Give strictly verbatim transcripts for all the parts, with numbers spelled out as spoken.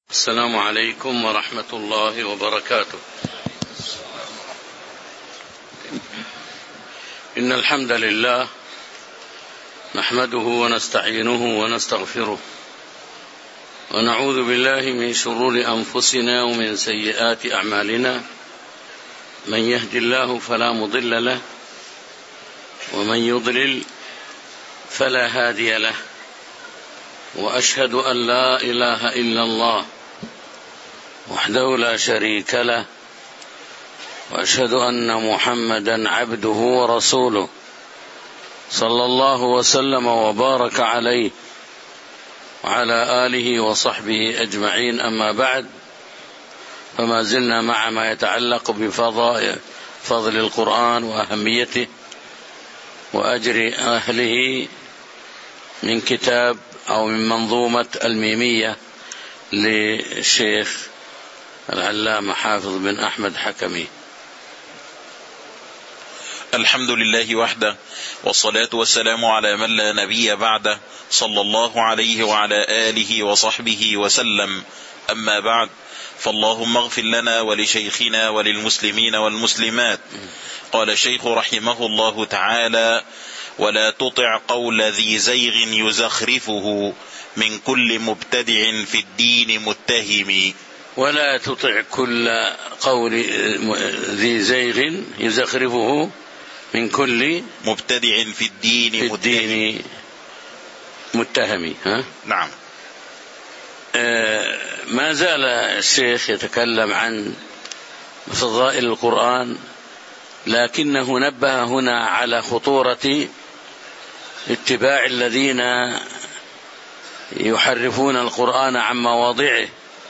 السلام عليكم ورحمة الله وبركاته. إن الحمد لله نحمده ونستعينه ونستغفره ونعوذ بالله من شرور أنفسنا ومن سيئات أعمالنا. من يهد الله فلا مضل له ومن يضلل فلا هادي له، وأشهد أن لا إله إلا الله وحده لا شريك له، وأشهد أن محمدا عبده ورسوله صلى الله وسلم وبارك عليه وعلى آله وصحبه أجمعين. أما بعد، فما زلنا مع ما يتعلق بفضل فضل القرآن وأهميته وأجر أهله من كتاب أو من منظومة الميمية للشيخ العلامة حافظ بن أحمد حكمي. الحمد لله وحده، والصلاة والسلام على من لا نبي بعده، صلى الله عليه وعلى آله وصحبه وسلم. أما بعد، فاللهم اغفر لنا ولشيخنا وللمسلمين والمسلمات. قال الشيخ رحمه الله تعالى: ولا تطع قول ذي زيغ يزخرفه من كل مبتدع في الدين متهم. ولا تطع كل قول ذي زيغ يزخرفه من كل مبتدع في الدين, في الدين متهم. ها؟ نعم. آه ما زال الشيخ يتكلم عن فضائل القرآن، لكنه نبه هنا على خطورة اتباع الذين يحرفون القرآن عن مواضعه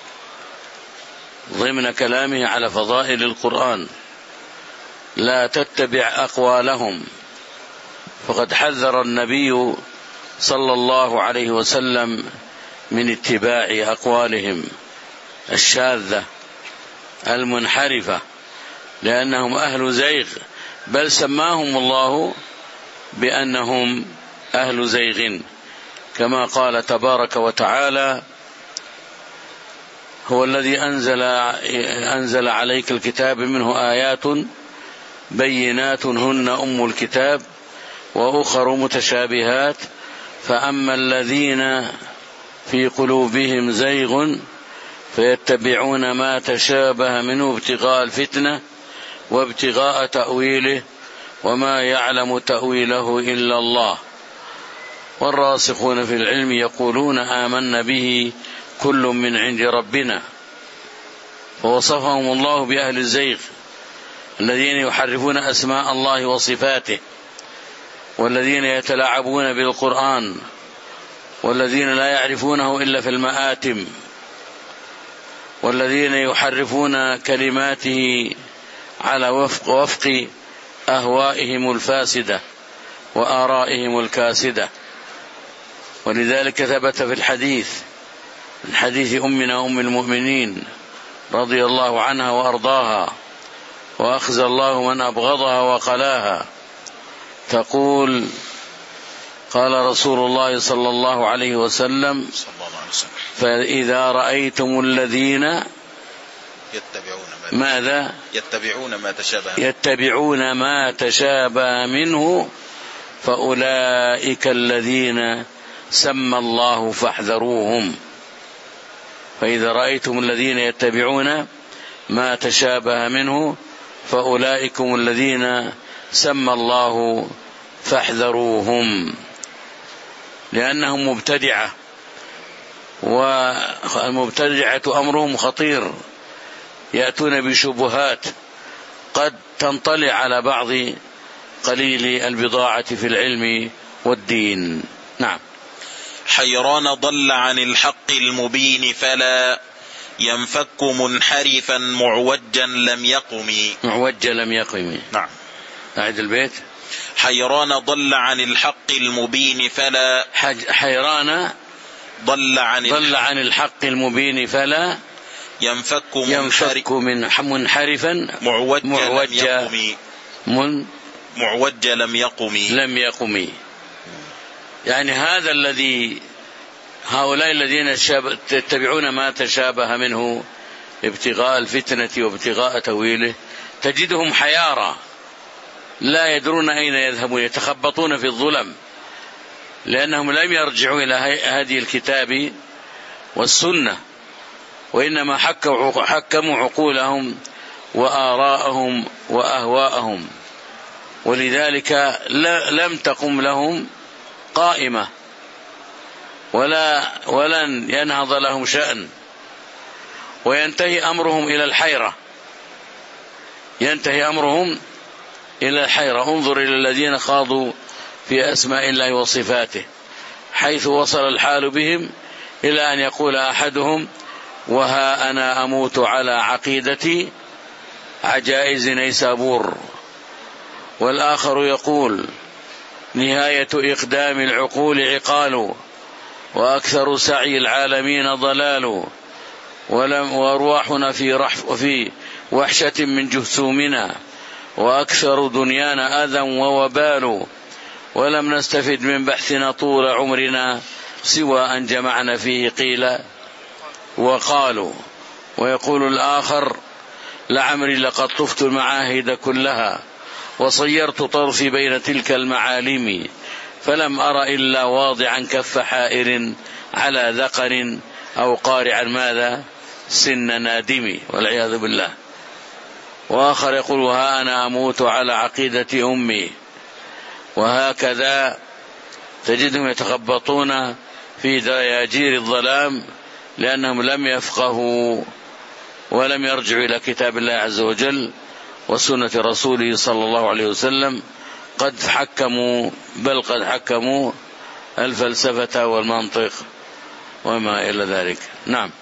ضمن كلامه على فضائل القرآن. لا تتبع أقوالهم، فقد حذر النبي صلى الله عليه وسلم من اتباع أقوالهم الشاذة المنحرفة، لأنهم أهل زيغ، بل سماهم الله بأنهم أهل زيغ، كما قال تبارك وتعالى: هو الذي أنزل, أنزل عليك الكتاب منه آيات بينات هن أم الكتاب وأخر متشابهات فأما الذين في قلوبهم زيغ فيتبعون ما تشابه منه ابتغاء الفتنة وابتغاء تأويله وما يعلم تأويله إلا الله والراسخون في العلم يقولون آمنا به كل من عند ربنا. فوصفهم الله بأهل الزيغ الذين يحرفون أسماء الله وصفاته، والذين يتلاعبون بالقرآن، والذين لا يعرفونه إلا في المآتم، والذين يحرفون كلماته على وفق, وفق أهوائهم الفاسدة وآرائهم الكاسدة. ولذلك ثبت في الحديث من حديث أمنا أم المؤمنين رضي الله عنها وأرضاها وأخزى الله من أبغضها وقلاها، تقول: قال رسول الله صلى الله عليه وسلم: فإذا رأيتم الذين يتبعون ماذا يتبعون ما تشابه يتبعون ما تشابه منه فأولئك الذين سمى الله فاحذروهم. فإذا رأيتم الذين يتبعون ما تشابه منه فأولئكم الذين سمى الله فاحذروهم، لأنهم مبتدعة، والمبتدعة أمرهم خطير، يأتون بشبهات قد تنطلع على بعض قليل البضاعة في العلم والدين. نعم. حيران ضل عن الحق المبين فلا ينفك منحرفا معوجا لم يقم. معوجا لم يقم. نعم. أعد البيت. حيران ضل عن الحق المبين فلا حيران ضل عن ضل عن الحق المبين فلا ينفك ينفك من منحرفا معوجا معوجا لم يقم. من معوجا لم يقم لم يقم. يعني هذا الذي هؤلاء الذين يتبعون ما تشابه منه ابتغاء الفتنة وابتغاء تأويله تجدهم حيارى لا يدرون أين يذهبون، يتخبطون في الظلم، لأنهم لم يرجعوا إلى هدي الكتاب والسنة، وإنما حكموا عقولهم وآراءهم وأهواءهم، ولذلك لم تقم لهم قائمة ولا ولن ينهض لهم شأن، وينتهي أمرهم إلى الحيرة، ينتهي أمرهم إلى الحيرة. انظر إلى الذين خاضوا في أسماء الله وصفاته، حيث وصل الحال بهم إلى أن يقول أحدهم: وها أنا أموت على عقيدة عجائز نيسابور، والآخر يقول: نهاية إقدام العقول عقال، وأكثر سعي العالمين ضلال، وأرواحنا في, في وحشة من جثومنا، وأكثر دنيانا أذى ووبال، ولم نستفد من بحثنا طول عمرنا سوى أن جمعنا فيه قيل وقالوا. ويقول الآخر: لعمري لقد طفت المعاهد كلها، وصيرت طرفي بين تلك المعالم، فلم أر إلا واضعا كف حائر على ذقن، أو قارعا ماذا سن نادم، والعياذ بالله. وآخر يقول: وها أنا أموت على عقيدة أمي. وهكذا تجدهم يتخبطون في دياجير الظلام، لأنهم لم يفقهوا ولم يرجعوا إلى كتاب الله عز وجل وسنة رسوله صلى الله عليه وسلم، قد حكموا بل قد حكموا الفلسفة والمنطق وما إلى ذلك. نعم.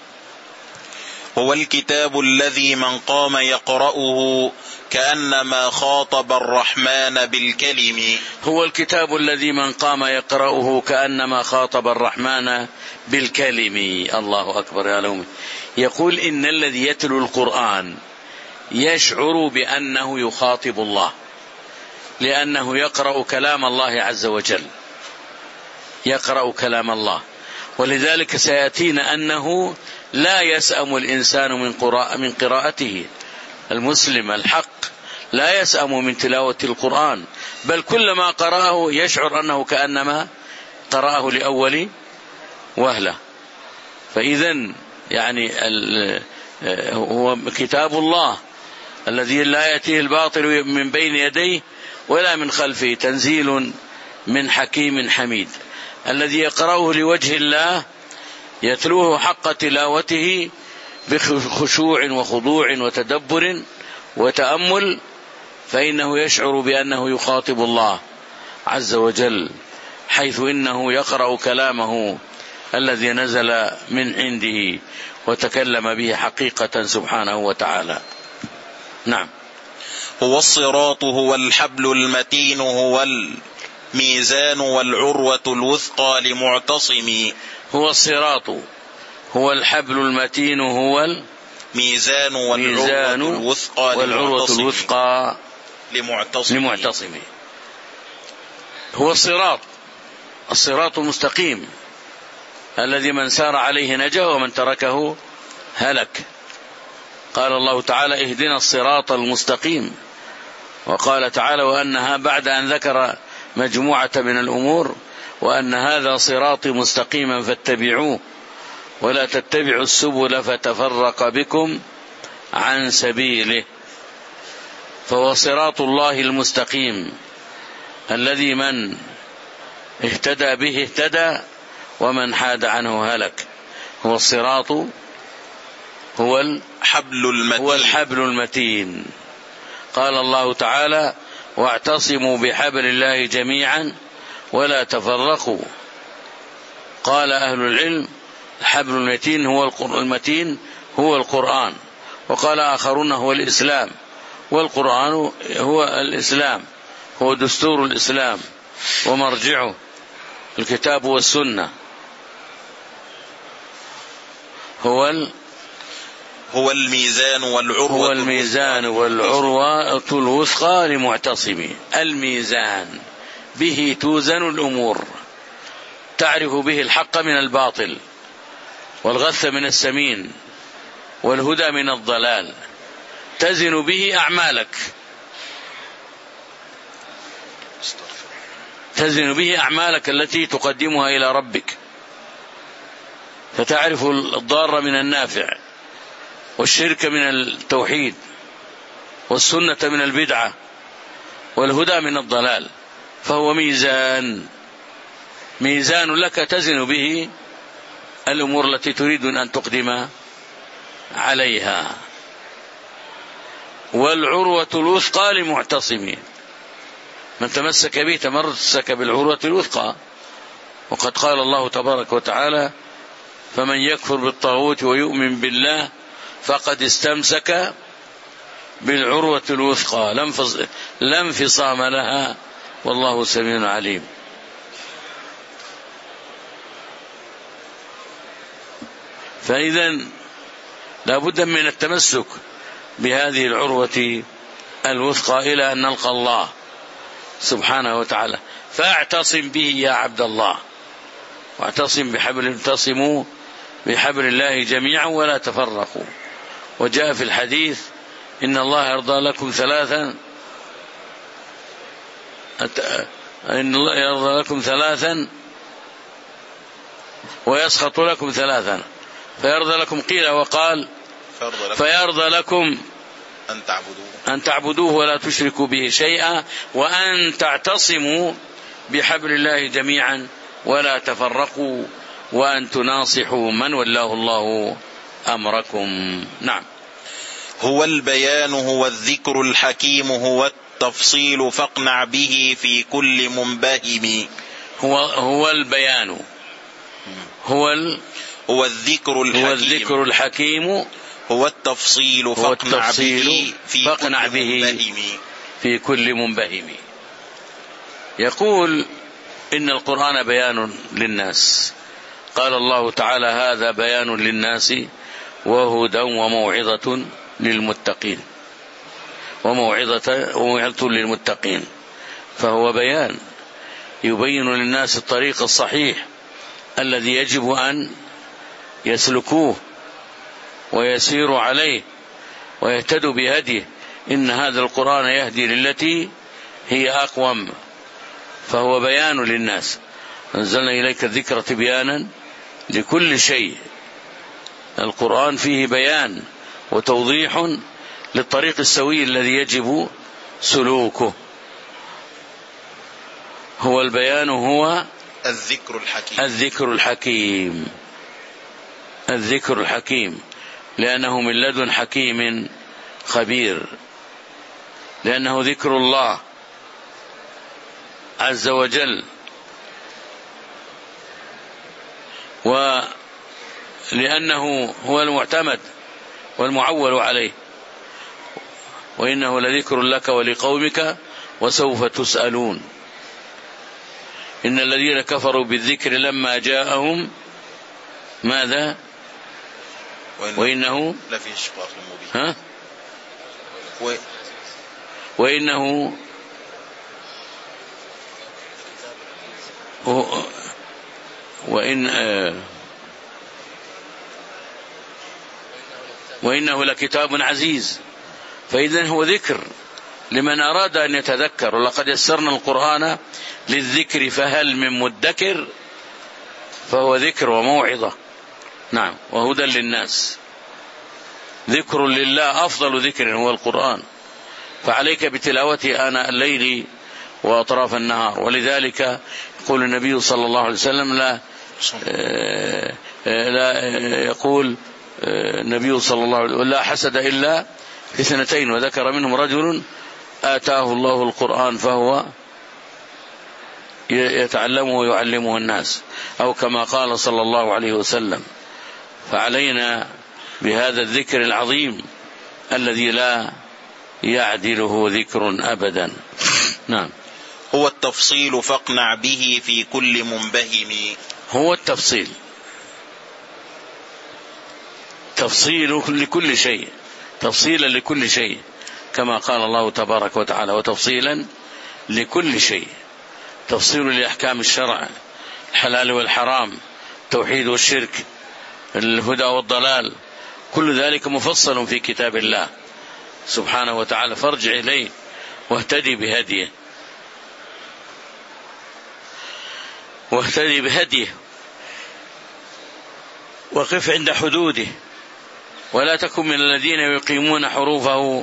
هو الكتاب الذي من قام يقرأه كأنما خاطب الرحمن بالكلم. هو الكتاب الذي من قام يقرأه كأنما خاطب الرحمن بالكلم. الله أكبر يا لومي. يقول: إن الذي يتلو القرآن يشعر بأنه يخاطب الله، لأنه يقرأ كلام الله عز وجل، يقرأ كلام الله. ولذلك سيأتينا أنه لا يسأم الإنسان من قراءة من قراءته. المسلم الحق لا يسأم من تلاوة القرآن، بل كلما قرأه يشعر أنه كأنما قرأه لأول وهلة. فإذن يعني هو كتاب الله الذي لا يأتيه الباطل من بين يديه ولا من خلفه، تنزيل من حكيم حميد، الذي يقرأه لوجه الله يتلوه حق تلاوته بخشوع وخضوع وتدبر وتأمل، فإنه يشعر بأنه يخاطب الله عز وجل، حيث إنه يقرأ كلامه الذي نزل من عنده وتكلم به حقيقة سبحانه وتعالى. نعم. هو الصراط هو الحبل المتين هو الميزان والعروة الوثقى لمعتصم. هو الصراط هو الحبل المتين هو الميزان والعروة الوثقى, والعروة الوثقى لمعتصم. لمعتصم. هو الصراط، الصراط المستقيم الذي من سار عليه نجا ومن تركه هلك. قال الله تعالى: اهدنا الصراط المستقيم. وقال تعالى: وأنها بعد أن ذكر مجموعة من الأمور: وأن هذا صراطي مستقيما فاتبعوه ولا تتبعوا السبل فتفرق بكم عن سبيله. فهو صراط الله المستقيم الذي من اهتدى به اهتدى ومن حاد عنه هلك. هو الصراط هو الحبل المتين, هو الحبل المتين. قال الله تعالى: واعتصموا بحبل الله جميعا ولا تفرقوا. قال أهل العلم: الحبل المتين هو المتين هو القرآن. وقال آخرون: هو الإسلام، والقرآن هو الإسلام، هو دستور الإسلام ومرجعه الكتاب والسنة. هو ال هو الميزان والعروة هو الميزان والعروة الوثقى لمعتصم. الميزان به توزن الأمور، تعرف به الحق من الباطل، والغث من السمين، والهدى من الضلال، تزن به أعمالك، تزن به أعمالك التي تقدمها إلى ربك، فتعرف الضار من النافع، والشرك من التوحيد، والسنة من البدعة، والهدى من الضلال. فهو ميزان، ميزان لك تزن به الأمور التي تريد أن تقدم عليها. والعروة الوثقى لمعتصمين، من تمسك به تمسك بالعروة الوثقى. وقد قال الله تبارك وتعالى: فمن يكفر بالطاغوت ويؤمن بالله فقد استمسك بالعروة الوثقى لا انفصام لها والله سميع عليم. فإذا لا بد من التمسك بهذه العروة الوثقى إلى أن نلقى الله سبحانه وتعالى. فاعتصم به يا عبد الله، واعتصم بحبل اعتصموا بحبل الله جميعا ولا تفرقوا. وجاء في الحديث: إن الله يرضى لكم ثلاثا، إن الله يرضى لكم ثلاثا ويسخط لكم ثلاثا. فيرضى لكم قيل وقال فيرضى لكم أن تعبدوه أن تعبدوه ولا تشركوا به شيئا، وأن تعتصموا بحبل الله جميعا ولا تفرقوا، وأن تناصحوا من ولاه الله أمركم. نعم. هو البيان هو الذكر الحكيم هو التفصيل فاقنع به في كل منبهم. هو هو البيان هو ال هو الذكر الحكيم هو الذكر الحكيم هو التفصيل فاقنع به في فاقنع كل به منبهم. في كل منبهم. يقول: إن القرآن بيان للناس. قال الله تعالى: هذا بيان للناس وهدى وموعظة للمتقين، وموعظة وموعظة للمتقين. فهو بيان يبين للناس الطريق الصحيح الذي يجب أن يسلكوه ويسيروا عليه ويهتدوا بهديه. إن هذا القرآن يهدي للتي هي أقوم. فهو بيان للناس. أنزلنا إليك الذكر تبيانا لكل شيء. القرآن فيه بيان وتوضيح للطريق السوي الذي يجب سلوكه. هو البيان هو الذكر الحكيم الذكر الحكيم الذكر الحكيم لأنه من لدن حكيم خبير، لأنه ذكر الله عز وجل، ولأنه هو المعتمد والمعول عليه. وإنه لذكر لك ولقومك وسوف تسألون. إن الذين كفروا بالذكر لما جاءهم ماذا؟ وإنه, وإنه لفي شقاق مبين. ها؟ و... وإنه وإن آه وإنه لكتاب عزيز. فإذن هو ذكر لمن أراد أن يتذكر. ولقد يسرنا القرآن للذكر فهل من مدكر. فهو ذكر وموعظة. نعم. وهدى للناس. ذكر لله أفضل ذكر هو القرآن، فعليك بتلاوته آناء الليل وأطراف النهار. ولذلك يقول النبي صلى الله عليه وسلم لا لا يقول النبي صلى الله عليه وسلم: لا حسد إلا في سنتين، وذكر منهم رجل آتاه الله القرآن فهو يتعلمه ويعلمه الناس، أو كما قال صلى الله عليه وسلم. فعلينا بهذا الذكر العظيم الذي لا يعدله ذكر أبدا. نعم. هو التفصيل فاقنع به في كل منبهم. هو التفصيل، تفصيل لكل شيء، تفصيلا لكل شيء، كما قال الله تبارك وتعالى: وتفصيلا لكل شيء. تفصيل لأحكام الشرع، الحلال والحرام، التوحيد والشرك، الهدى والضلال، كل ذلك مفصل في كتاب الله سبحانه وتعالى، فارجع إليه واهتدي بهديه واهتدي بهديه وقف عند حدوده، ولا تكن من الذين يقيمون حروفه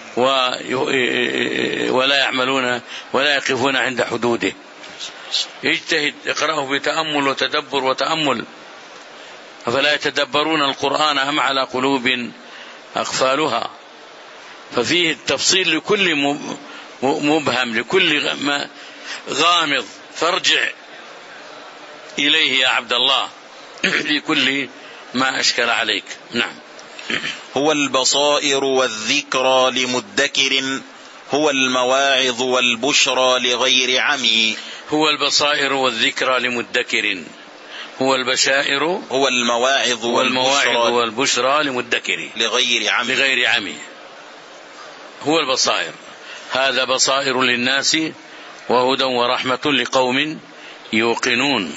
ولا يعملون ولا يقفون عند حدوده. اجتهد، اقرأه بتأمل وتدبر وتأمل. أفلا يتدبرون القرآن أم على قلوب أقفالها؟ ففيه التفصيل لكل مبهم، لكل غامض، فارجع إليه يا عبد الله لكل ما أشكل عليك. نعم. هو البصائر والذكرى لمدكر، هو المواعظ والبشرى لغير عمي. هو البصائر والذكرى لمدكر، هو البشائر هو المواعظ والمواعظ والبشرى لمدكر لغير عمي لغير عمي. هو البصائر، هذا بصائر للناس وهدى ورحمة لقوم يوقنون.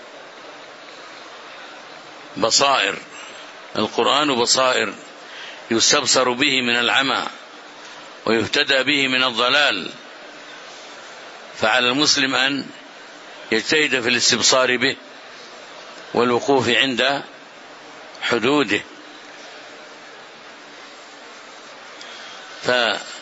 بصائر، القرآن بصائر يستبصر به من العمى ويهتدى به من الضلال، فعلى المسلم أن يجتهد في الاستبصار به والوقوف عند حدوده. ف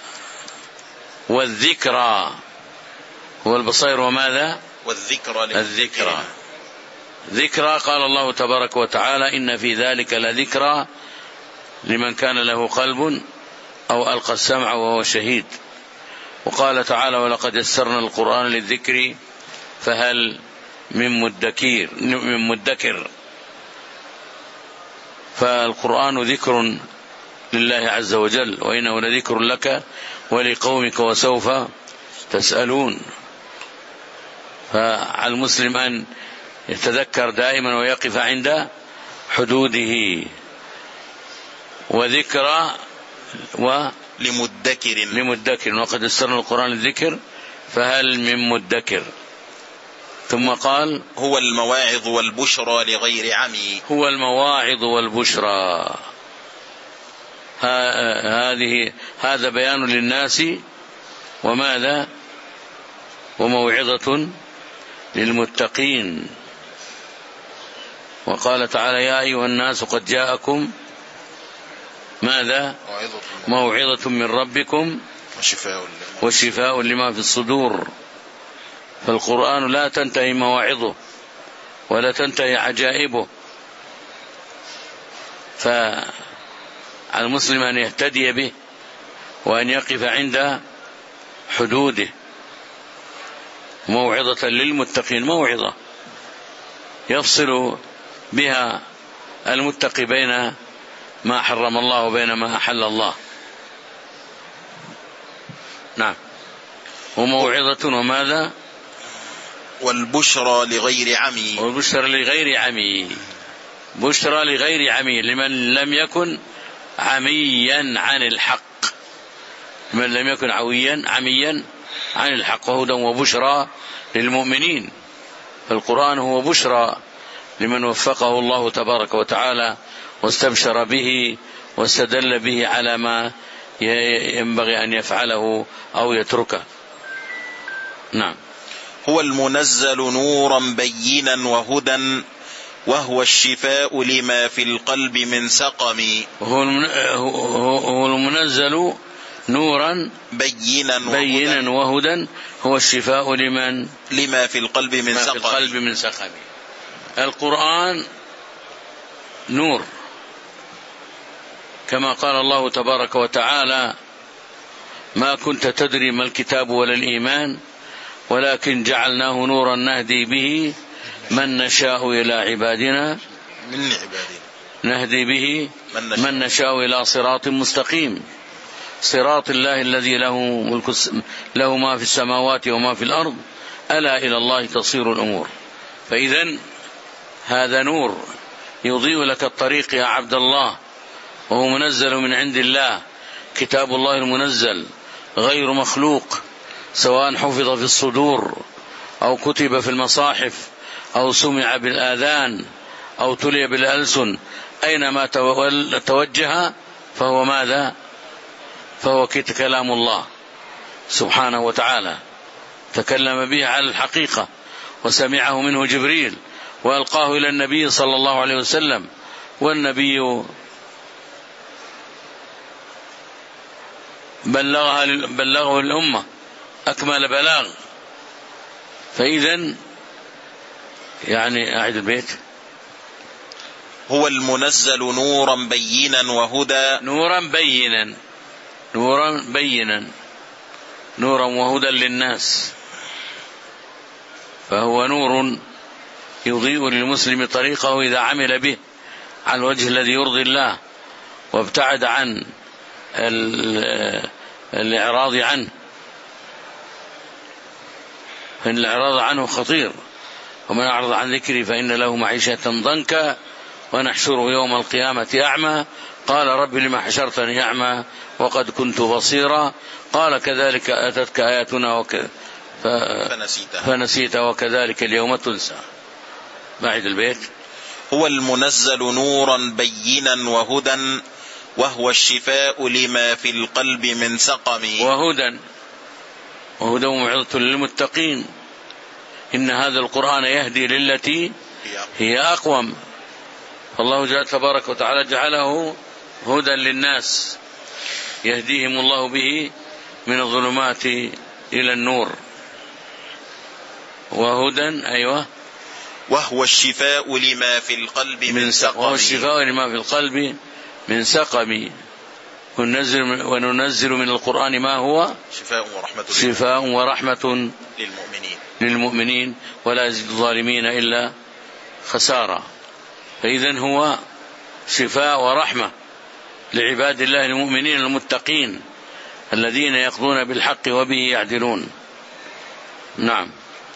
والذكرى هو البصائر وماذا؟ والذكرى الذكرى ذكرى. قال الله تبارك وتعالى: إن في ذلك لذكرى لمن كان له قلب أو ألقى السمع وهو شهيد. وقال تعالى: ولقد يسرنا القرآن للذكر فهل من مدكر من مدكر. فالقرآن ذكر لله عز وجل، وإنه لذكر لك ولقومك وسوف تسألون. فعلى المسلم أن يتذكر دائما ويقف عند حدوده. وذكرى ولمدكر لمدكر، وقد يسرنا القرآن للذكر فهل من مدكر. ثم قال: هو المواعظ والبشرى لغير عمي. هو المواعظ والبشرى، هذه هذا بيان للناس وماذا؟ وموعظة للمتقين. وقال تعالى: يا أيها الناس قد جاءكم ماذا؟ موعظة من ربكم وشفاء لما في الصدور. فالقرآن لا تنتهي مواعظه ولا تنتهي عجائبه، فعلى المسلم أن يهتدي به وأن يقف عند حدوده. موعظة للمتقين، موعظة يفصل بها المتقي بين ما حرم الله وبين ما أحل الله. نعم. وموعظة وماذا؟ والبشرى لغير عمي. والبشرى لغير عمي، بشرى لغير عمي، لمن لم يكن عميا عن الحق، من لم يكن عويا عميا عن الحق. وهدى وبشرى للمؤمنين. فالقرآن هو بشرى لمن وفقه الله تبارك وتعالى واستبشر به واستدل به على ما ينبغي أن يفعله أو يتركه. نعم. هو المنزل نورا بينا وهدى، وهو الشفاء لما في القلب من سقم. هو المنزل نورا بينا بينا وهدى، هو الشفاء لمن لما في القلب من سقم. في القلب من سقم. القرآن نور، كما قال الله تبارك وتعالى: ما كنت تدري ما الكتاب ولا الإيمان ولكن جعلناه نورا نهدي به من نشاء إلى عبادنا من عبادنا نهدي به من نشاء إلى صراط مستقيم، صراط الله الذي له ملك له ما في السماوات وما في الأرض، ألا إلى الله تصير الأمور. فإذن هذا نور يضيء لك الطريق يا عبد الله، وهو منزل من عند الله، كتاب الله المنزل غير مخلوق، سواء حفظ في الصدور أو كتب في المصاحف أو سمع بالآذان أو تلي بالألسن أينما توجه فهو ماذا؟ فهو كلام الله سبحانه وتعالى، تكلم به على الحقيقة وسمعه منه جبريل وألقاه إلى النبي صلى الله عليه وسلم، والنبي بلغها بلغه الأمة أكمل بلاغ. فإذن يعني أعد البيت. هو المنزل نورا بينا وهدى نورا بينا نورا بينا نورا وهدى للناس، فهو نور يضيء للمسلم طريقه إذا عمل به على الوجه الذي يرضي الله وابتعد عن الإعراض عنه، فإن الإعراض عنه خطير. ومن أعرض عن ذكري فإن له معيشة ضنكا ونحشره يوم القيامة أعمى قال رب لما حشرتني أعمى وقد كنت بصيرا قال كذلك أتتك آياتنا وك... ف... فنسيت وكذلك اليوم تنسى. بعد البيت. هو المنزل نورا بينا وهدى وهو الشفاء لما في القلب من سقم. وهدى وهدى وموعظة للمتقين، إن هذا القرآن يهدي للتي هي أقوم. الله جل تبارك وتعالى جعله هدى للناس يهديهم الله به من الظلمات إلى النور. وهدى أيوة وهو الشفاء لما في القلب من سقم. وهو الشفاء لما في القلب من سقم. وننزل, وننزل من القرآن ما هو شفاء ورحمة, شفاء ورحمة للمؤمنين. للمؤمنين ولا يزيد الظالمين إلا خسارة. فإذن هو شفاء ورحمة لعباد الله المؤمنين المتقين الذين يقضون بالحق وبه يعدلون. نعم.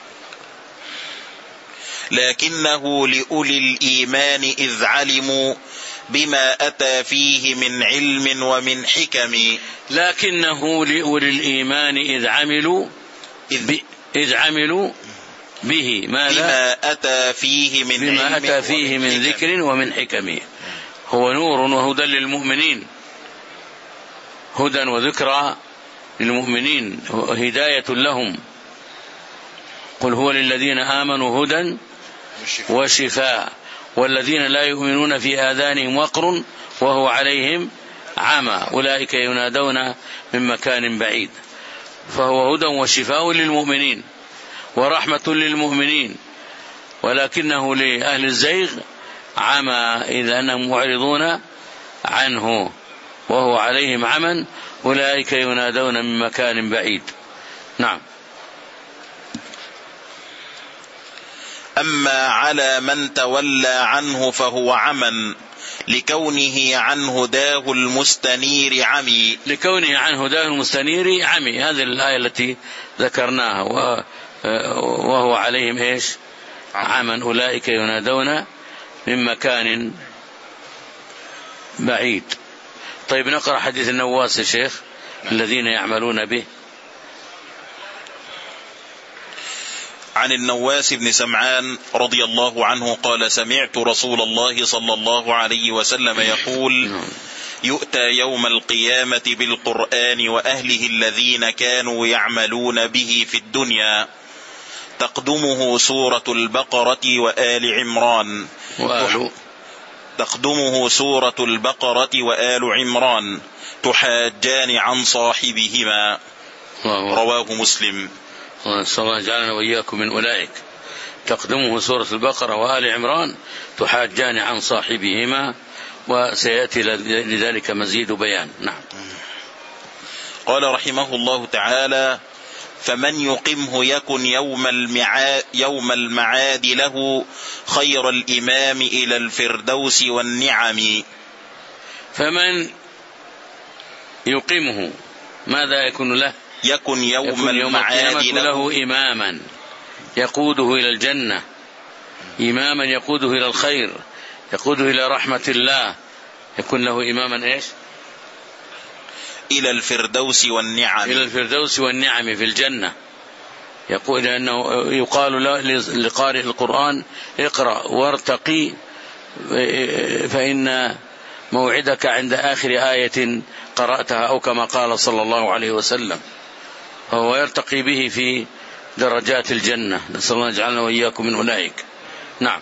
لكنه لأولي الإيمان إذ علموا بما أتى فيه من علم ومن حكم. لكنه لأولي الإيمان إذ عملوا إذ, إذ عملوا به ماذا؟ بما أتى فيه من بما علم أتى فيه من ذكر ومن حكم. هو نور وهدى للمؤمنين، هدى وذكرى للمؤمنين، هداية لهم. قل هو للذين آمنوا هدى وشفاء والذين لا يؤمنون في آذانهم وقر وهو عليهم عمى أولئك ينادون من مكان بعيد. فهو هدى وشفاء للمؤمنين ورحمة للمؤمنين، ولكنه لأهل الزيغ عمى إذا أنهم معرضون عنه وهو عليهم عمى أولئك ينادون من مكان بعيد. نعم. أما على من تولى عنه فهو عمى لكونه عن هداه المستنير عمي. لكونه عن هداه المستنير عمي، هذه الآية التي ذكرناها. وهو عليهم إيش؟ عمى أولئك ينادون من مكان بعيد. طيب نقرأ حديث النواس يا شيخ. الذين يعملون به. عن النواس بن سمعان رضي الله عنه قال سمعت رسول الله صلى الله عليه وسلم يقول يؤتى يوم القيامة بالقرآن وأهله الذين كانوا يعملون به في الدنيا تقدمه سورة البقرة وآل عمران وآل تقدمه سورة البقرة وآل عمران تحاجان عن صاحبهما. رواه مسلم. صلى الله جعلنا وإياكم من أولئك. تقدمه سورة البقرة وآل عمران تحاجان عن صاحبهما، وسيأتي لذلك مزيد بيان. نعم. قال رحمه الله تعالى فمن يقمه يكن يوم المعاد, يوم المعاد له خير الإمام إلى الفردوس والنعم. فمن يقمه ماذا يكون له؟ يكن يوم, يكون يوم المعاد له, له إماما يقوده إلى الجنة، إماما يقوده إلى الخير، يقوده إلى رحمة الله. يكون له إماما إيش؟ إلى الفردوس والنعم. إلى الفردوس والنعم في الجنة. يقول أنه يقال لقارئ القرآن اقرأ وارتقي فإن موعدك عند آخر آية قرأتها، أو كما قال صلى الله عليه وسلم، فهو يرتقي به في درجات الجنة. نسأل الله يجعلنا وإياكم من أولئك. نعم.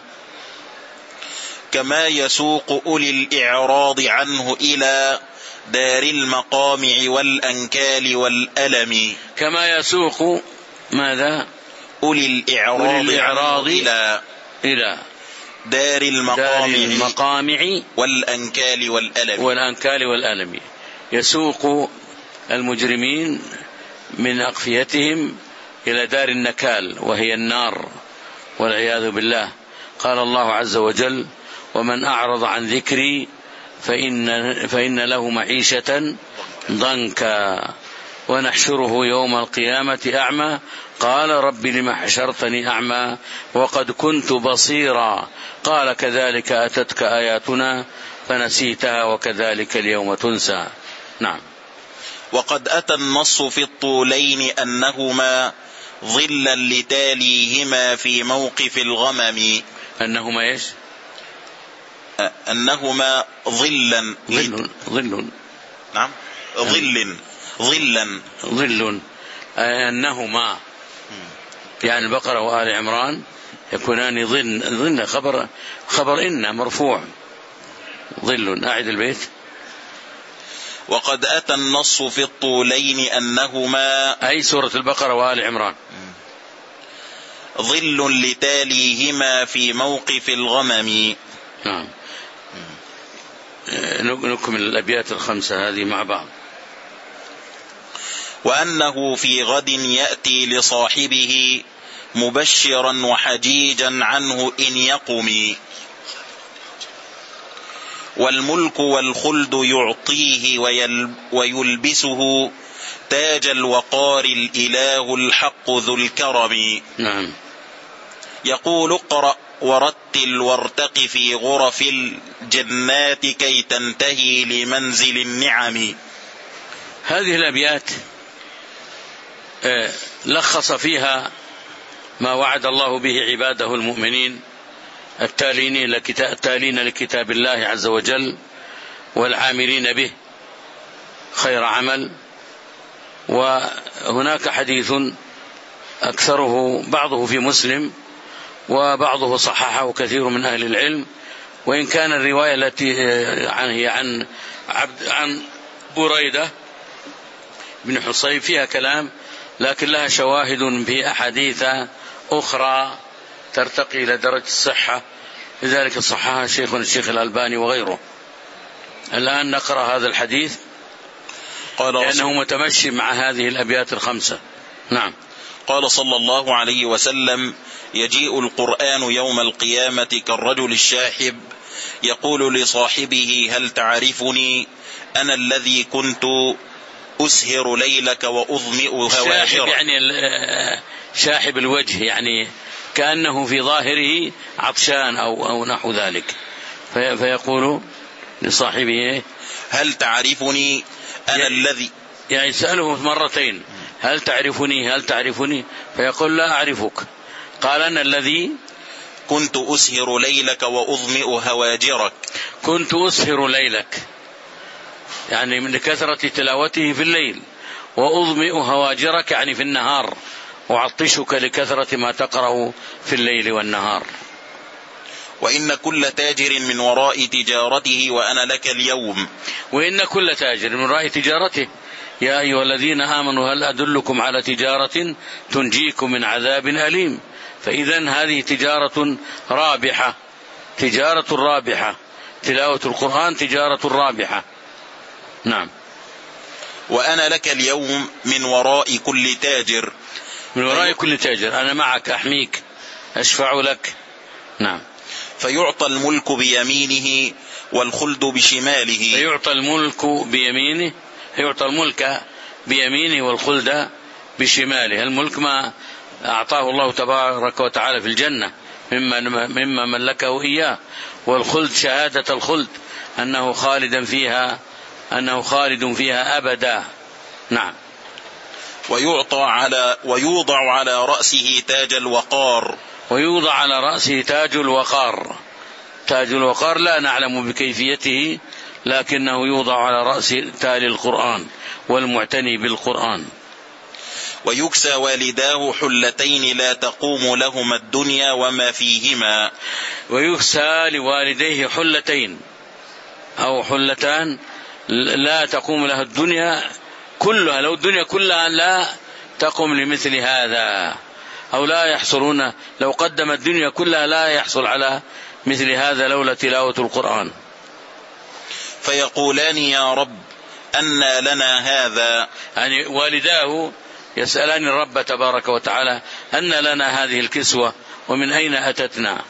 كما يسوق أولي الإعراض عنه إلى دار المقامع والأنكال والألم. كما يسوق ماذا؟ أولي الإعراض, أولي الإعراض إلى إلى دار المقامع, دار المقامع والأنكال والألم والأنكال والألم. يسوق المجرمين من أقفيتهم إلى دار النكال وهي النار والعياذ بالله. قال الله عز وجل: ومن أعرض عن ذكري فإن, فإن له معيشة ضنكا ونحشره يوم القيامة أعمى قال رب لم حشرتني أعمى وقد كنت بصيرا قال كذلك أتتك آياتنا فنسيتها وكذلك اليوم تنسى. نعم. وقد أتى النص في الطولين أنهما ظلا لتاليهما في موقف الغمم. أنهما إيش؟ أنهما ظلا ظل ظل نعم ظل ظلا ظل أنهما يعني البقرة وآل عمران يكونان ظل ظل خبر خبر إن مرفوع ظل. أعد البيت. وقد أتى النص في الطولين أنهما أي سورة البقرة وآل عمران ظل لتاليهما في موقف الغمم. نعم. نكمل الأبيات الخمسة هذه مع بعض. وأنه في غد يأتي لصاحبه مبشرا وحجيجا عنه إن يقم والملك والخلد يعطيه ويلبسه تاج الوقار الإله الحق ذو الكرم. نعم. يقول اقرأ ورتل وارتق في غرف الجنات كي تنتهي لمنزل النعم. هذه الأبيات لخص فيها ما وعد الله به عباده المؤمنين التالين لكتاب الله عز وجل والعاملين به خير عمل. وهناك حديث أكثره بعضه في مسلم وبعضه صححه كثير من أهل العلم، وإن كان الرواية التي هي عن عبد عن بريدة بن حصيب فيها كلام، لكن لها شواهد في أحاديث أخرى ترتقي إلى درجة الصحة، لذلك صححها شيخنا الشيخ الألباني وغيره. الآن نقرأ هذا الحديث لأنه متمشي مع هذه الأبيات الخمسة. نعم. قال صلى الله عليه وسلم: يجيء القرآن يوم القيامة كالرجل الشاحب يقول لصاحبه هل تعرفني أنا الذي كنت أسهر ليلك وأظمئ هواجرك. شاحب يعني شاحب الوجه، يعني كأنه في ظاهره عطشان أو, أو نحو ذلك، في فيقول لصاحبه هل تعرفني أنا يعني الذي يعني يسأله مرتين هل تعرفني هل تعرفني فيقول لا أعرفك. قال أنا الذي كنت أسهر ليلك وأظمئ هواجرك. كنت أسهر ليلك يعني من كثرة تلاوته في الليل، وأظمئ هواجرك يعني في النهار، وعطشك لكثرة ما تقرأ في الليل والنهار. وإن كل تاجر من وراء تجارته وأنا لك اليوم. وإن كل تاجر من وراء تجارته. يا أيها الذين آمنوا هل أدلكم على تجارة تنجيكم من عذاب أليم. فإذن هذه تجارة رابحة، تجارة رابحة، تلاوة القرآن تجارة رابحة. نعم. وأنا لك اليوم من وراء كل تاجر. من وراء كل تاجر أنا معك أحميك أشفع لك. نعم. فيعطى الملك بيمينه والخلد بشماله. فيعطى الملك بيمينه، يعطى الملك بيمينه والخلد بشماله. الملك ما أعطاه الله تبارك وتعالى في الجنة مما, مما ملكه إياه، والخلد شهادة الخلد أنه خالدا فيها أنه خالد فيها أبدا. نعم. ويعطى على ويوضع على رأسه تاج الوقار. ويوضع على رأسه تاج الوقار. تاج الوقار لا نعلم بكيفيته، لكنه يوضع على رأس تالي القرآن والمعتني بالقرآن. ويكسى والداه حلتين لا تقوم لهما الدنيا وما فيهما. ويكسى لوالديه حلتين أو حلتان لا تقوم لها الدنيا كلها، لو الدنيا كلها لا تقوم لمثل هذا، أو لا يحصلون، لو قدم الدنيا كلها لا يحصل على مثل هذا لولا تلاوة القرآن. فيقولان يا رب أنى لنا هذا، يعني والداه يسألان الرب تبارك وتعالى أن لنا هذه الكسوة ومن أين أتتنا.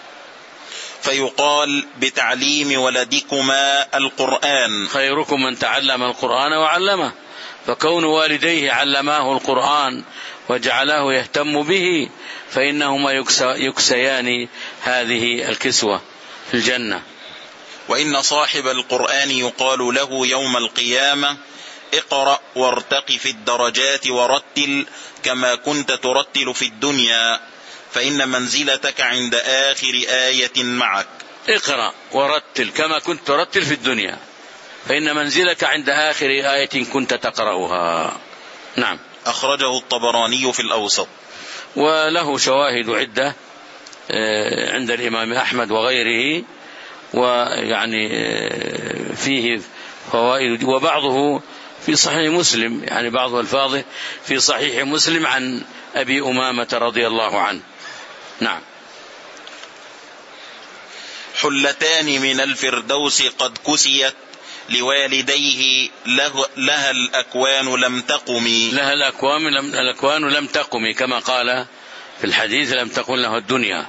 فيقال بتعليم ولدكما القرآن، خيركم من تعلم القرآن وعلمه. فكون والديه علماه القرآن وجعله يهتم به فإنهما يكسيان هذه الكسوة في الجنة. وإن صاحب القرآن يقال له يوم القيامة اقرأ وارتق في الدرجات ورتل كما كنت ترتل في الدنيا، فإن منزلتك عند آخر آية معك. اقرأ ورتل كما كنت ترتل في الدنيا، فإن منزلك عند آخر آية كنت تقرأها. نعم. أخرجه الطبراني في الأوسط، وله شواهد عدة عند الإمام أحمد وغيره، ويعني فيه فوائد، وبعضه في صحيح مسلم، يعني بعض الفاظه في صحيح مسلم عن أبي أمامة رضي الله عنه. نعم. حلتان من الفردوس قد كسيت لوالديه له لها الأكوان لم تقم. لها الأكوان لم, الأكوان لم تقم كما قال في الحديث لم تقم له الدنيا.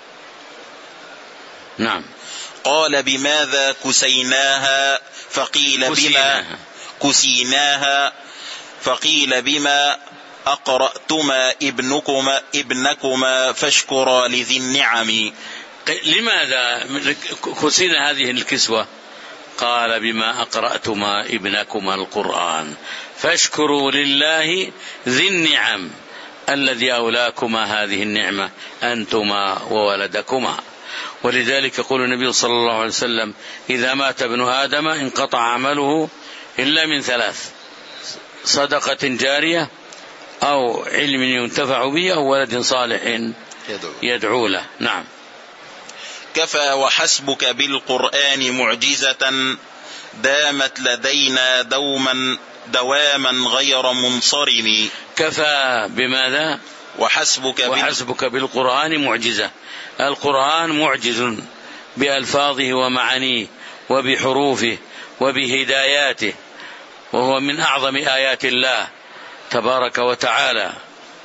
نعم. قال بماذا كسيناها؟ فقيل كسيناها. بما كسيناها فقيل بما أقرأتما ابنكما ابنكما فاشكرا لذي النعم. لماذا كسينا هذه الكسوة؟ قال بما أقرأتما ابنكما القرآن فاشكروا لله ذي النعم الذي أولاكما هذه النعمة أنتما وولدكما. ولذلك يقول النبي صلى الله عليه وسلم إذا مات ابن آدم انقطع عمله إلا من ثلاث: صدقة جارية أو علم ينتفع به أو ولد صالح يدعو له. نعم. كفى وحسبك بالقرآن معجزة دامت لدينا دوما دواما غير منصرم. كفى بماذا؟ وحسبك, وحسبك بالقرآن معجزة. القرآن معجز بألفاظه ومعانيه وبحروفه وبهداياته، وهو من أعظم آيات الله تبارك وتعالى.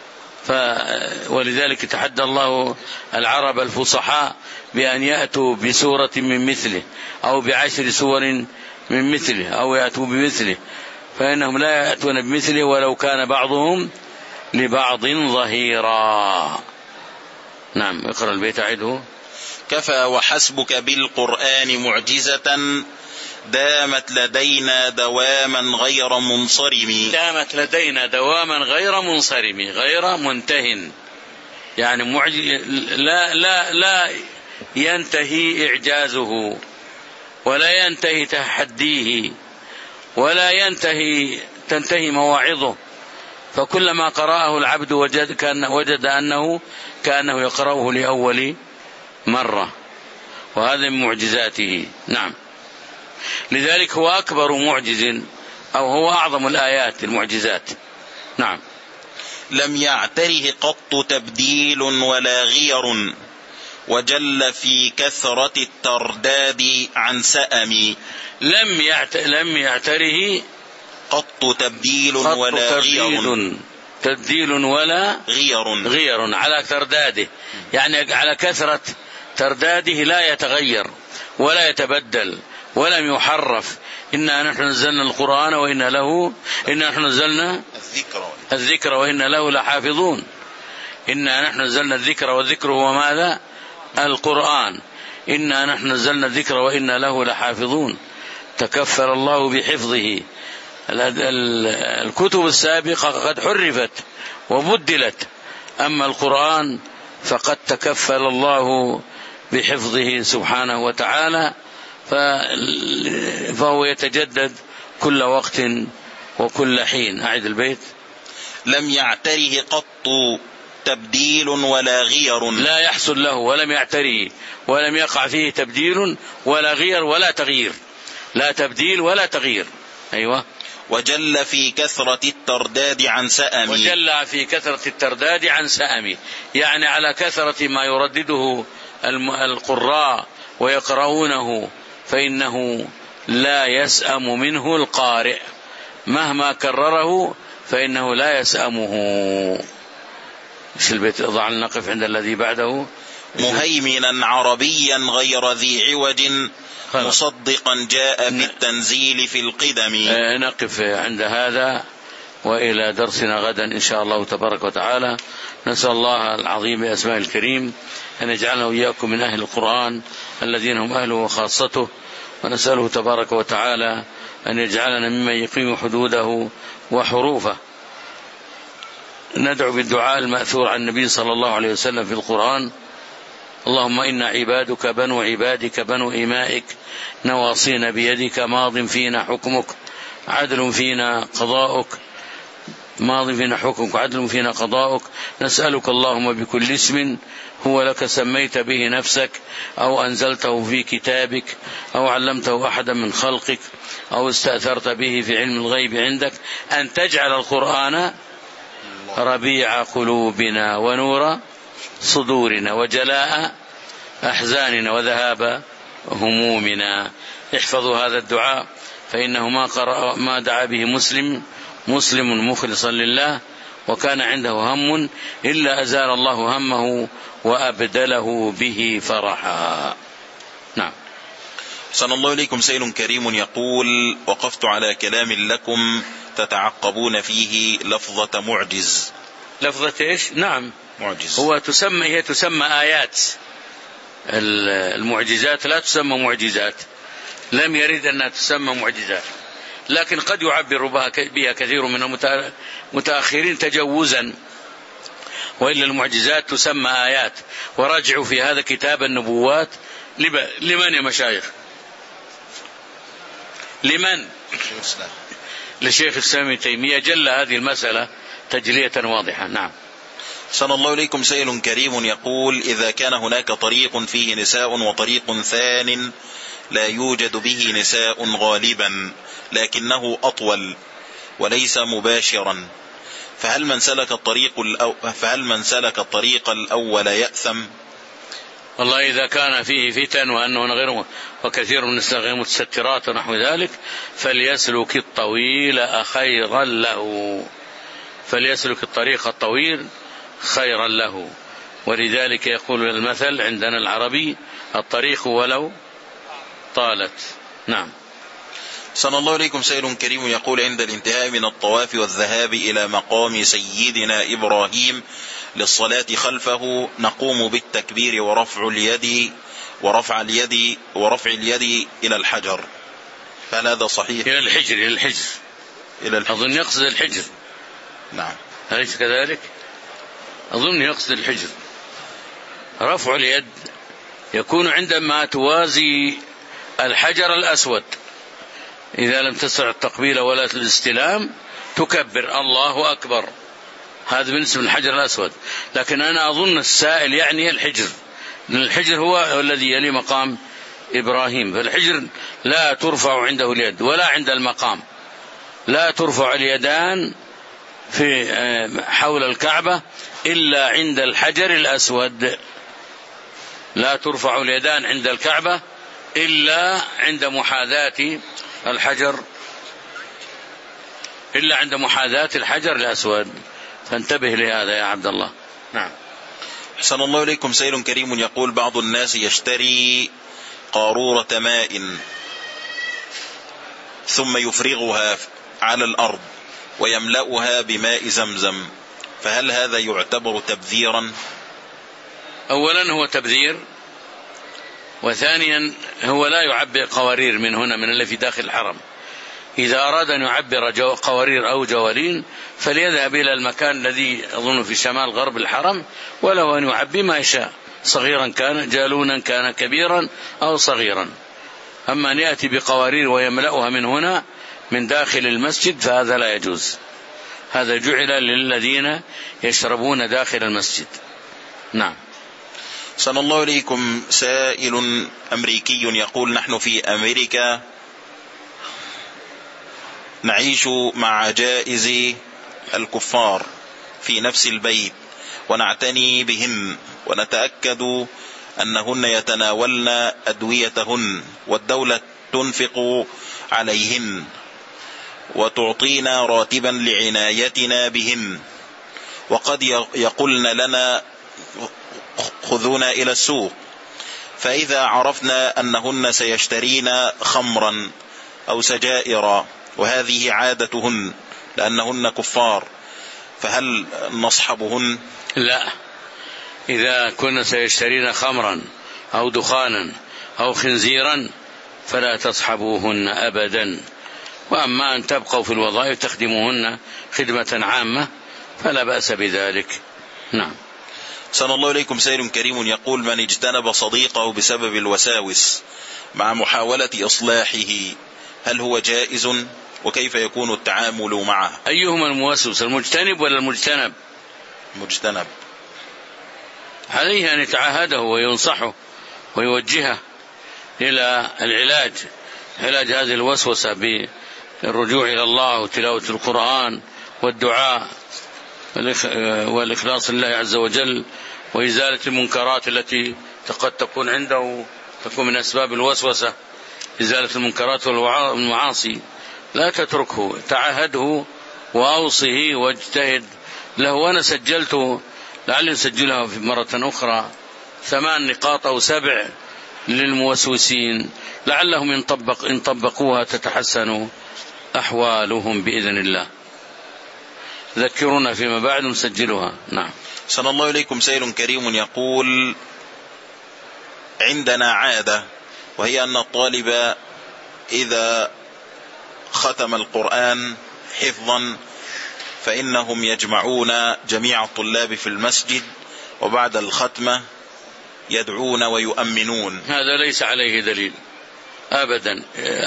ولذلك تحدى الله العرب الفصحاء بأن يأتوا بسورة من مثله أو بعشر سور من مثله أو يأتوا بمثله، فإنهم لا يأتون بمثله ولو كان بعضهم لبعض ظهيرا. نعم. اقرأ البيت عيده. كفى وحسبك بالقرآن معجزة دامت لدينا دواما غير منصرم. دامت لدينا دواما غير منصرم، غير منتهٍ، يعني معجز لا لا لا ينتهي إعجازه ولا ينتهي تحديه ولا ينتهي تنتهي مواعظه، فكلما قرأه العبد وجد كان وجد أنه كأنه يقرأه لأول مرة، وهذا من معجزاته. نعم. لذلك هو أكبر معجز أو هو أعظم الآيات المعجزات. نعم. لم يعتره قط تبديل ولا غير وجل في كثرة الترداد عن سأم. لم يعت... لم يعتره قط تبديل قط ولا غير تبديل ولا غير غير على ترداده، يعني على كثرة ترداده لا يتغير ولا يتبدل ولم يحرف. إنا نحن نزلنا القرآن وإنا له إنا نحن نزلنا الذكر الذكر وإنا له لحافظون. إنا نحن نزلنا الذكر والذكر هو ماذا؟ القرآن. إنا نحن نزلنا الذكر وإنا له لحافظون. تكفل الله بحفظه الكتب السابقة قد حرفت وبدلت، أما القرآن فقد تكفل الله بحفظه سبحانه وتعالى، فهو يتجدد كل وقت وكل حين. أعد البيت. لم يعتره قط تبديل ولا غير. لا يحصل له ولم يعتره ولم يقع فيه تبديل ولا غير ولا تغيير، لا تبديل ولا تغيير. أيوة. وجل في كثرة الترداد عن سأمي. وجل في كثرة الترداد عن سأمي، يعني على كثرة ما يردده القراء ويقرؤونه، فإنه لا يسأم منه القارئ مهما كرره، فإنه لا يسأمه. ايش البيت؟ ضع نقف عند الذي بعده. مهيمنا عربيا غير ذي عوج مصدقا جاء بالتنزيل في القدم. نقف عند هذا، وإلى درسنا غدا إن شاء الله تبارك وتعالى. نسأل الله العظيم بأسماء الكريم أن يجعلنا وإياكم من أهل القرآن الذين هم أهله وخاصته، ونسأله تبارك وتعالى أن يجعلنا ممن يقيم حدوده وحروفه. ندعو بالدعاء المأثور عن النبي صلى الله عليه وسلم في القرآن: اللهم إنا عبادك بنو عبادك بنو إمائك نواصينا بيدك ماض فينا حكمك عدل فينا قضاؤك ماض فينا حكمك عدل فينا قضاؤك، نسألك اللهم بكل اسم هو لك سميت به نفسك أو أنزلته في كتابك أو علمته أحدا من خلقك أو استأثرت به في علم الغيب عندك أن تجعل القرآن ربيع قلوبنا ونور صدورنا وجلاء أحزاننا وذهاب همومنا. احفظوا هذا الدعاء، فإنه ما, قرأ ما دعا به مسلم مسلم مخلصا لله وكان عنده هم إلا أزال الله همه وأبدله به فرحا. نعم. صلى الله عليكم. سائل كريم يقول: وقفت على كلام لكم تتعقبون فيه لفظة معجز. لفظة إيش؟ نعم، معجز. هو تسمى هي تسمى آيات. المعجزات لا تسمى معجزات، لم يرد أنها تسمى معجزات، لكن قد يعبر بها كثير من المتأخرين تجوزا، وإلا المعجزات تسمى آيات. وراجعوا في هذا كتاب النبوات. لمن يا مشايخ؟ لمن؟ لشيخ الإسلام ابن تيمية جل هذه المسألة تجلية واضحة. نعم. صلى الله عليكم. سائل كريم يقول: إذا كان هناك طريق فيه نساء وطريق ثان لا يوجد به نساء غالبا لكنه أطول وليس مباشرا، فهل من سلك الطريق الأو... فهل من سلك الطريق الأول يأثم؟ والله إذا كان فيه فتن وأنه غير وكثير من النساء غير متسترات ونحو ذلك فليسلك الطويل خيرا له، فليسلك الطريق الطويل خيرا له. ولذلك يقول المثل عندنا العربي: الطريق ولو طالت. نعم. صلى الله عليكم. سائل كريم يقول: عند الانتهاء من الطواف والذهاب إلى مقام سيدنا إبراهيم للصلاة خلفه نقوم بالتكبير ورفع اليد ورفع اليد ورفع اليد إلى الحجر، هل هذا صحيح؟ إلى الحجر إلى الحجر إلى الحجر. أظن يقصد الحجر. نعم. أليس كذلك؟ أظن يقصد الحجر. رفع اليد يكون عندما توازي الحجر الأسود، إذا لم تستطع التقبيل ولا الاستلام تكبر الله أكبر، هذا بالنسبة للحجر الأسود. لكن أنا أظن السائل يعني الحجر، لأن الحجر هو الذي يلي مقام إبراهيم، فالحجر لا ترفع عنده اليد ولا عند المقام، لا ترفع اليدان في حول الكعبة إلا عند الحجر الأسود، لا ترفع اليدان عند الكعبة إلا عند محاذاة الحجر إلا عند محاذاة الحجر الأسود، فانتبه لهذا يا عبد الله. نعم. أحسن الله إليكم. سائل كريم يقول: بعض الناس يشتري قارورة ماء ثم يفرغها على الأرض ويملأها بماء زمزم، فهل هذا يعتبر تبذيرا؟ أولا هو تبذير، وثانيا هو لا يعبئ قوارير من هنا من اللي في داخل الحرم، إذا أراد أن يعبر قوارير أو جوالين فليذهب إلى المكان الذي أظن في شمال غرب الحرم، وله أن يعبي ما يشاء، صغيرا كان، جالونا كان، كبيرا أو صغيرا. أما أن يأتي بقوارير ويملأها من هنا من داخل المسجد فهذا لا يجوز، هذا جعل للذين يشربون داخل المسجد. نعم. صلى الله عليكم. سائل أمريكي يقول: نحن في أمريكا نعيش مع عجائز الكفار في نفس البيت ونعتني بهن ونتأكد أنهن يتناولن أدويتهن، والدولة تنفق عليهن وتعطينا راتبا لعنايتنا بهن، وقد يقولن لنا خذونا إلى السوق، فإذا عرفنا أنهن سيشترين خمرا أو سجائر وهذه عادتهن لأنهن كفار، فهل نصحبهن؟ لا، إذا كن سيشترين خمرا أو دخانا أو خنزيرا فلا تصحبوهن أبدا. وأما أن تبقوا في الوظائف تخدموهن خدمة عامة فلا بأس بذلك. نعم. صلى الله عليكم. سائل كريم يقول: من اجتنب صديقه بسبب الوساوس مع محاولة إصلاحه هل هو جائز؟ وكيف يكون التعامل معه؟ أيهما الموسوس، المجتنب ولا المجتنب؟ مجتنب. عليه أن يتعاهده وينصحه ويوجهه إلى العلاج، علاج هذه الوسوسة بالرجوع إلى الله وتلاوة القرآن والدعاء والإخلاص لله عز وجل وإزالة المنكرات التي قد تكون عنده، تكون من أسباب الوسوسة، إزالة المنكرات والمعاصي. لا تتركه، تعهده وأوصه واجتهد له. وأنا سجلته، لعلي نسجلها في مرة أخرى، ثمان نقاط أو سبع للموسوسين، لعلهم إن طبق إن طبقوها تتحسن أحوالهم بإذن الله. ذكرونا فيما بعد نسجلها. نعم. صلى الله عليكم. سائل كريم يقول: عندنا عادة، وهي أن الطالب إذا ختم القرآن حفظا فإنهم يجمعون جميع الطلاب في المسجد، وبعد الختمة يدعون ويؤمنون. هذا ليس عليه دليل أبدا.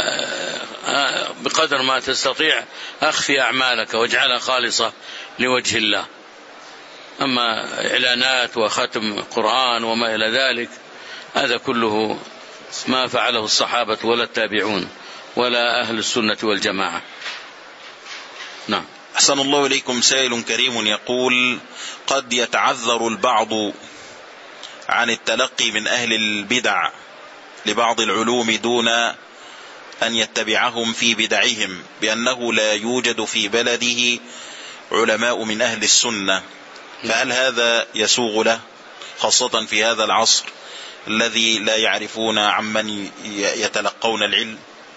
بقدر ما تستطيع أخفي أعمالك واجعلها خالصة لوجه الله. أما إعلانات وختم قرآن وما إلى ذلك هذا كله ما فعله الصحابة ولا التابعون ولا أهل السنة والجماعة. نعم. أحسن الله إليكم. سائل كريم يقول: قد يتعذر البعض عن التلقي من أهل البدع لبعض العلوم دون أن يتبعهم في بدعهم، بأنه لا يوجد في بلده علماء من أهل السنة، فهل هذا يسوغ له، خاصة في هذا العصر الذي لا يعرفون عمن يتلقون العلم؟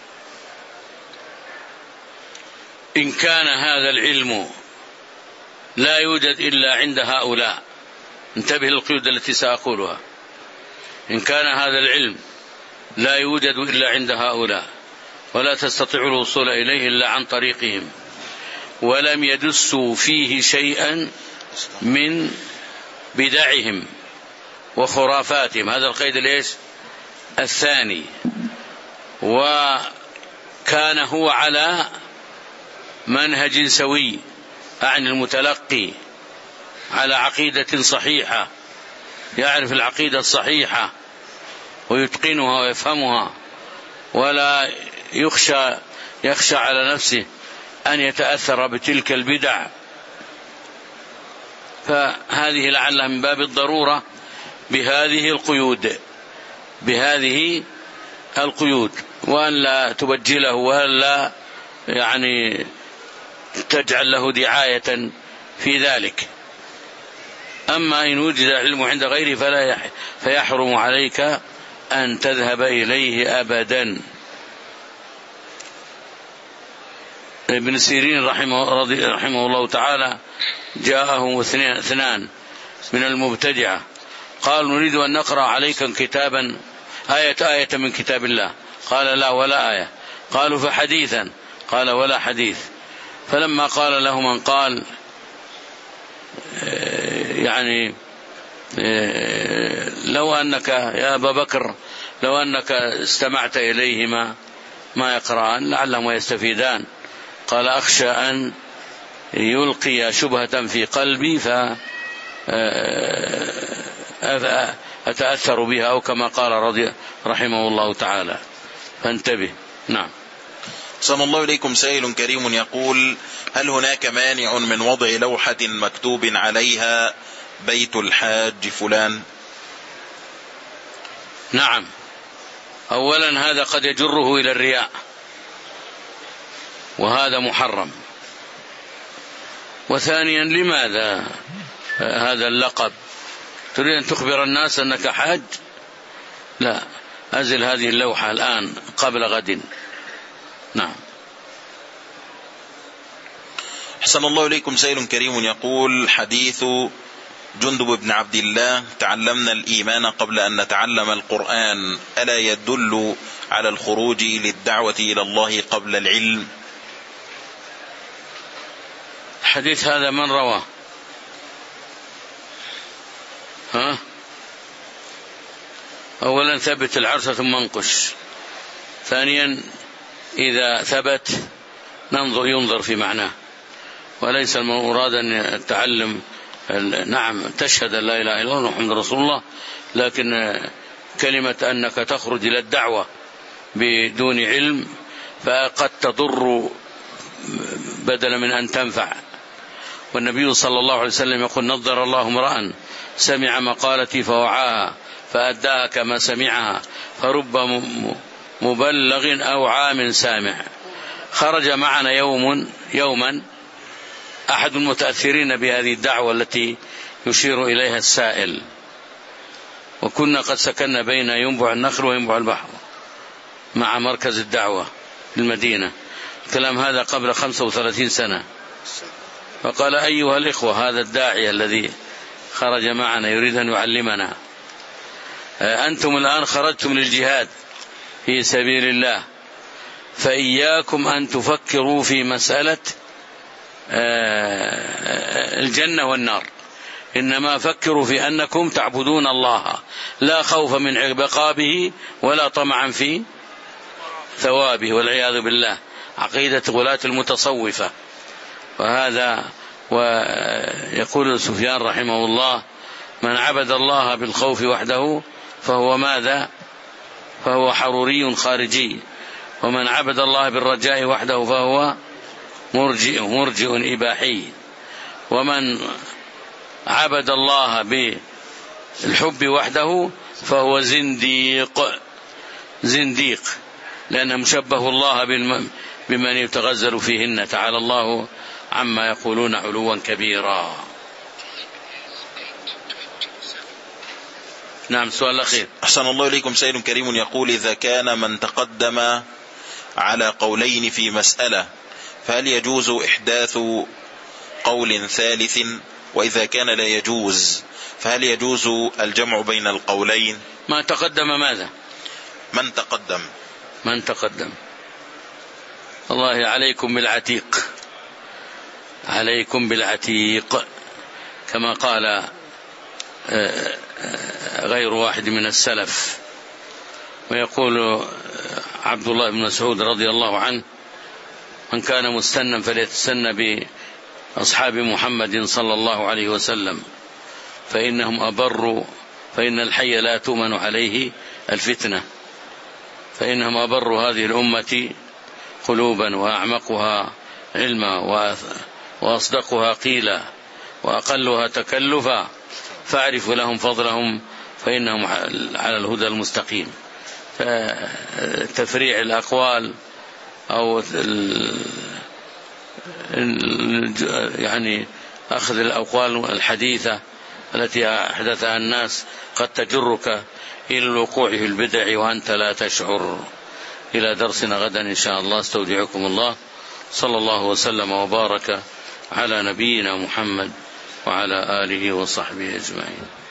إن كان هذا العلم لا يوجد إلا عند هؤلاء، انتبه للقيود التي سأقولها، إن كان هذا العلم لا يوجد إلا عند هؤلاء ولا تستطيع الوصول إليه إلا عن طريقهم، ولم يدسوا فيه شيئا من بدعهم وخرافاتهم، هذا القيد ليش الثاني، وكان هو على منهج سوي، أعني المتلقي على عقيدة صحيحة، يعرف العقيدة الصحيحة ويتقنها ويفهمها، ولا يخشى يخشى على نفسه أن يتأثر بتلك البدع، فهذه لعلها من باب الضرورة بهذه القيود بهذه القيود وأن لا تبجله وأن لا يعني تجعل له دعاية في ذلك. أما إن وجد علم عند غيره فلا فيحرم عليك أن تذهب إليه أبدا. ابن سيرين رحمه, رحمه الله تعالى جاءه اثنان من المبتدعة قال: نريد أن نقرأ عليك كتابا آية آية من كتاب الله. قال: لا ولا آية. قالوا: فحديثا؟ قال ولا حديث. فلما قال له من قال يعني لو أنك يا أبا بكر لو أنك استمعت إليهما ما يقرأان لعلهما يستفيدان، قال أخشى أن يلقي شبهة في قلبي فأتأثر بها، أو كما قال رضي رحمه الله تعالى، فانتبه. نعم. أحسن الله إليكم. سائل كريم يقول: هل هناك مانع من وضع لوحة مكتوب عليها بيت الحاج فلان؟ نعم. أولا هذا قد يجره إلى الرياء، وهذا محرم. وثانيا لماذا هذا اللقب؟ تريد أن تخبر الناس أنك حاج؟ لا، أزل هذه اللوحة الآن قبل غد. نعم. أحسن الله إليكم. سائل كريم يقول: حديث جندب بن عبد الله تعلمنا الإيمان قبل أن نتعلم القرآن ألا يدل على الخروج للدعوة إلى الله قبل العلم؟ الحديث هذا من رواه؟ ها؟ أولا ثبت العرس ثم انقش. ثانيا إذا ثبت ننظر ينظر في معناه، وليس المراد أن التعلم. نعم تشهد أن لا إله إلا الله محمد رسول الله، لكن كلمة أنك تخرج إلى الدعوة بدون علم فقد تضر بدلا من أن تنفع. والنبي صلى الله عليه وسلم يقول: نضر الله امرأ سمع مقالتي فوعاها فأداها كما سمعها فرب مبلغ أو عام سامع. خرج معنا يوم يوما أحد المتأثرين بهذه الدعوة التي يشير إليها السائل، وكنا قد سكننا بين ينبع النخل وينبع البحر مع مركز الدعوة في المدينة. الكلام هذا قبل خمسة وثلاثين سنة. فقال: أيها الإخوة، هذا الداعية الذي خرج معنا يريد أن يعلمنا، أنتم الآن خرجتم للجهاد في سبيل الله، فإياكم أن تفكروا في مسألة الجنة والنار، إنما فكروا في أنكم تعبدون الله لا خوفا من عقابه ولا طمعا في ثوابه، والعياذ بالله، عقيدة غلاة المتصوفة. وهذا ويقول سفيان رحمه الله: من عبد الله بالخوف وحده فهو ماذا؟ فهو حروري خارجي، ومن عبد الله بالرجاء وحده فهو مرجئ مرجئ إباحي، ومن عبد الله بالحب وحده فهو زنديق زنديق لأنهم شبهوا الله بمن يتغزل فيهن، تعالى الله عما يقولون علوا كبيرا. نعم. سؤال الأخير. أحسن الله إليكم. سائل كريم يقول: إذا كان من تقدم على قولين في مسألة فهل يجوز إحداث قول ثالث؟ وإذا كان لا يجوز فهل يجوز الجمع بين القولين؟ ما تقدم ماذا؟ من تقدم من تقدم الله عليكم بالعتيق، عليكم بالعتيق، كما قال غير واحد من السلف. ويقول عبد الله بن مسعود رضي الله عنه: من كان مستنا فليتسن بأصحاب محمد صلى الله عليه وسلم فإنهم أبروا، فإن الحي لا تؤمن عليه الفتنة، فإنهم أبروا هذه الأمة قلوبا وأعمقها علما وأصدقها قيلا وأقلها تكلفا، فاعرفوا لهم فضلهم فإنهم على الهدى المستقيم. فتفريع الأقوال أو يعني أخذ الأقوال الحديثة التي أحدثها الناس قد تجرك إلى الوقوع في البدع وأنت لا تشعر. إلى درسنا غدا إن شاء الله. استودعكم الله. صلى الله وسلم وبارك على نبينا محمد وعلى آله وصحبه أجمعين.